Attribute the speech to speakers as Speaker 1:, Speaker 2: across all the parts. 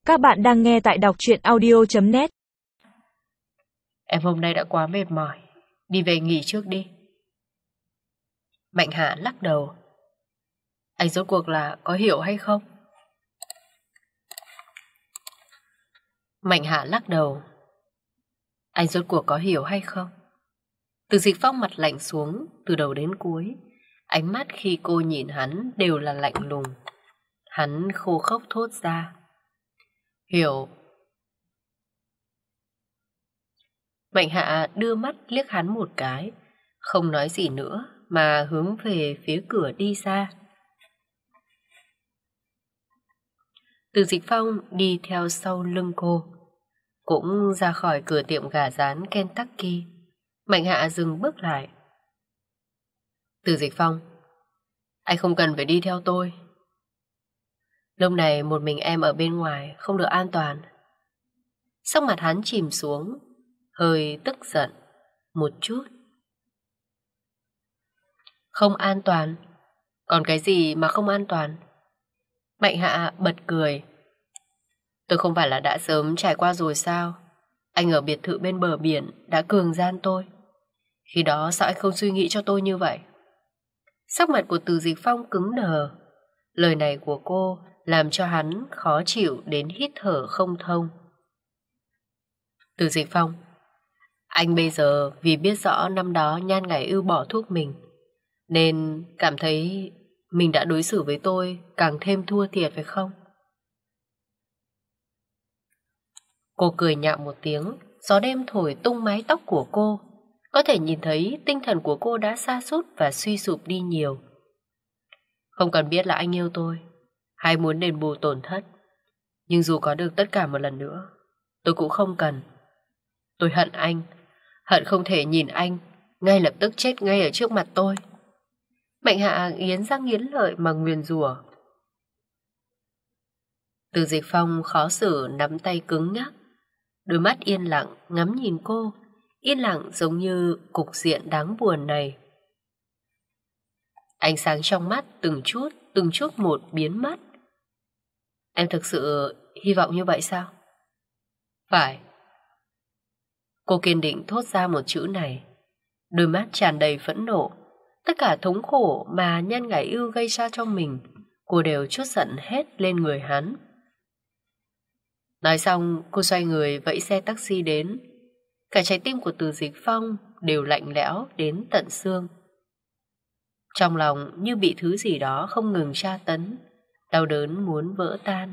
Speaker 1: Các bạn đang nghe tại đọc truyện audio.net.
Speaker 2: Em hôm nay đã quá mệt mỏi, đi về nghỉ trước đi. Mạnh Hạ lắc đầu. Anh rốt cuộc là có hiểu hay không? Mạnh Hạ lắc đầu. Anh rốt cuộc có hiểu hay không? Từ Dịch Phong mặt lạnh xuống từ đầu đến cuối. Ánh mắt khi cô nhìn hắn đều là lạnh lùng. Hắn khô khốc thốt ra. Hiểu. Mạnh Hạ đưa mắt liếc hắn một cái, không nói gì nữa mà hướng về phía cửa đi ra. Từ Dịch Phong đi theo sau lưng cô, cũng ra khỏi cửa tiệm gà rán Kentucky. Mạnh Hạ dừng bước lại. Từ Dịch Phong, anh không cần phải đi theo tôi. Lúc này một mình em ở bên ngoài không được an toàn. Sắc mặt hắn chìm xuống, hơi tức giận một chút. Không an toàn? Còn cái gì mà không an toàn? Mạnh Hạ bật cười. Tôi không phải là đã sớm trải qua rồi sao? Anh ở biệt thự bên bờ biển đã cường gian tôi. Khi đó sao anh không suy nghĩ cho tôi như vậy? Sắc mặt của Từ Dịch Phong cứng đờ. Lời này của cô làm cho hắn khó chịu đến hít thở không thông. Từ Dịch Phong, anh bây giờ vì biết rõ năm đó Nhan Ngải Ưu bỏ thuốc mình, nên cảm thấy mình đã đối xử với tôi càng thêm thua thiệt phải không? Cô cười nhạo một tiếng, gió đêm thổi tung mái tóc của cô. Có thể nhìn thấy tinh thần của cô đã sa sút và suy sụp đi nhiều. Không cần biết là anh yêu tôi hay muốn đền bù tổn thất, nhưng dù có được tất cả một lần nữa, tôi cũng không cần. Tôi hận anh, hận không thể nhìn anh ngay lập tức chết ngay ở trước mặt tôi. Mạnh Hạ nghiến răng nghiến lợi mà nguyền rủa. Từ Dịch Phong khó xử nắm tay cứng nhắc, đôi mắt yên lặng ngắm nhìn cô, yên lặng giống như cục diện đáng buồn này. Ánh sáng trong mắt từng chút một biến mất. Em thực sự hy vọng như vậy sao? Phải. Cô kiên định thốt ra một chữ này, đôi mắt tràn đầy phẫn nộ. Tất cả thống khổ mà Nhan Ngải Ưu gây ra cho mình, cô đều trút giận hết lên người hắn. Nói xong, cô xoay người vẫy xe taxi đến. Cả trái tim của Từ Dịch Phong đều lạnh lẽo đến tận xương. Trong lòng như bị thứ gì đó không ngừng tra tấn, đau đớn muốn vỡ tan.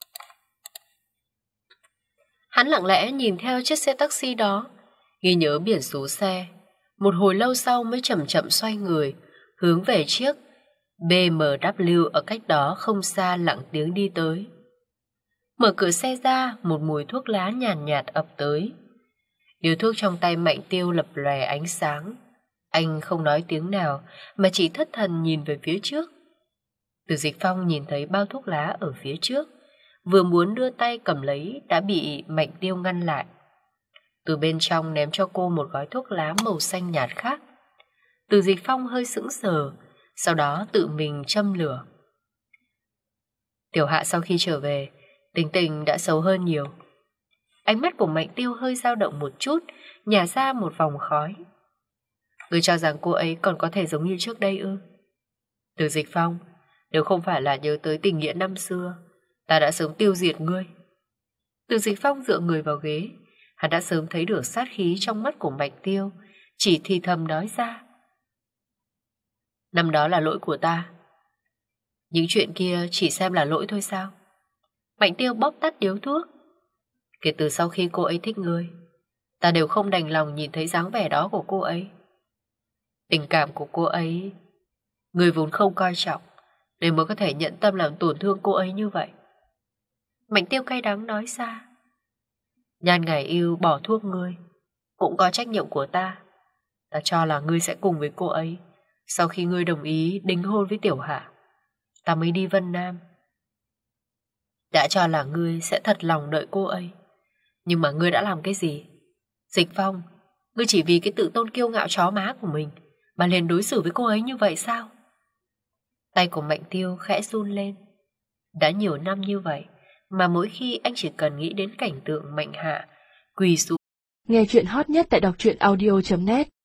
Speaker 2: Hắn lặng lẽ nhìn theo chiếc xe taxi đó, ghi nhớ biển số xe. Một hồi lâu sau mới chậm chậm xoay người, hướng về chiếc BMW ở cách đó không xa lặng tiếng đi tới. Mở cửa xe ra, một mùi thuốc lá nhàn nhạt ập tới. Điếu thuốc trong tay Mạnh Tiêu lập lòe ánh sáng. Anh không nói tiếng nào mà chỉ thất thần nhìn về phía trước. Từ Dịch Phong nhìn thấy bao thuốc lá ở phía trước, vừa muốn đưa tay cầm lấy đã bị Mạnh Tiêu ngăn lại. Từ bên trong ném cho cô một gói thuốc lá màu xanh nhạt khác. Từ Dịch Phong hơi sững sờ, sau đó tự mình châm lửa. Tiểu Hạ sau khi trở về, tính tình đã xấu hơn nhiều. Ánh mắt của Mạnh Tiêu hơi dao động một chút, nhả ra một vòng khói. Ngươi cho rằng cô ấy còn có thể giống như trước đây ư? Từ Dịch Phong, nếu không phải là nhớ tới tình nghĩa năm xưa, ta đã sớm tiêu diệt ngươi. Từ Dịch Phong dựa người vào ghế, hắn đã sớm thấy được sát khí trong mắt của Mạnh Tiêu, chỉ thì thầm nói ra. Năm đó là lỗi của ta. Những chuyện kia chỉ xem là lỗi thôi sao? Mạnh Tiêu bóp tắt điếu thuốc. Kể từ sau khi cô ấy thích ngươi, ta đều không đành lòng nhìn thấy dáng vẻ đó của cô ấy. Tình cảm của cô ấy ngươi vốn không coi trọng, nên mới có thể nhận tâm làm tổn thương cô ấy như vậy. Mạnh Tiêu cay đắng nói ra. Nhan Ngải Ưu bỏ thuốc ngươi cũng có trách nhiệm của ta. Ta cho là ngươi sẽ cùng với cô ấy. Sau khi ngươi đồng ý đính hôn với Tiểu Hạ, ta mới đi Vân Nam. Đã cho là ngươi sẽ thật lòng đợi cô ấy, nhưng mà ngươi đã làm cái gì? Dịch Phong, ngươi chỉ vì cái tự tôn kiêu ngạo chó má của mình mà liền đối xử với cô ấy như vậy sao? Tay của Mạnh Tiêu khẽ run lên. Đã nhiều năm như vậy mà mỗi khi anh chỉ cần nghĩ đến cảnh tượng Mạnh Hạ quỳ xuống.
Speaker 1: Nghe chuyện hot nhất tại đọc truyện audio.net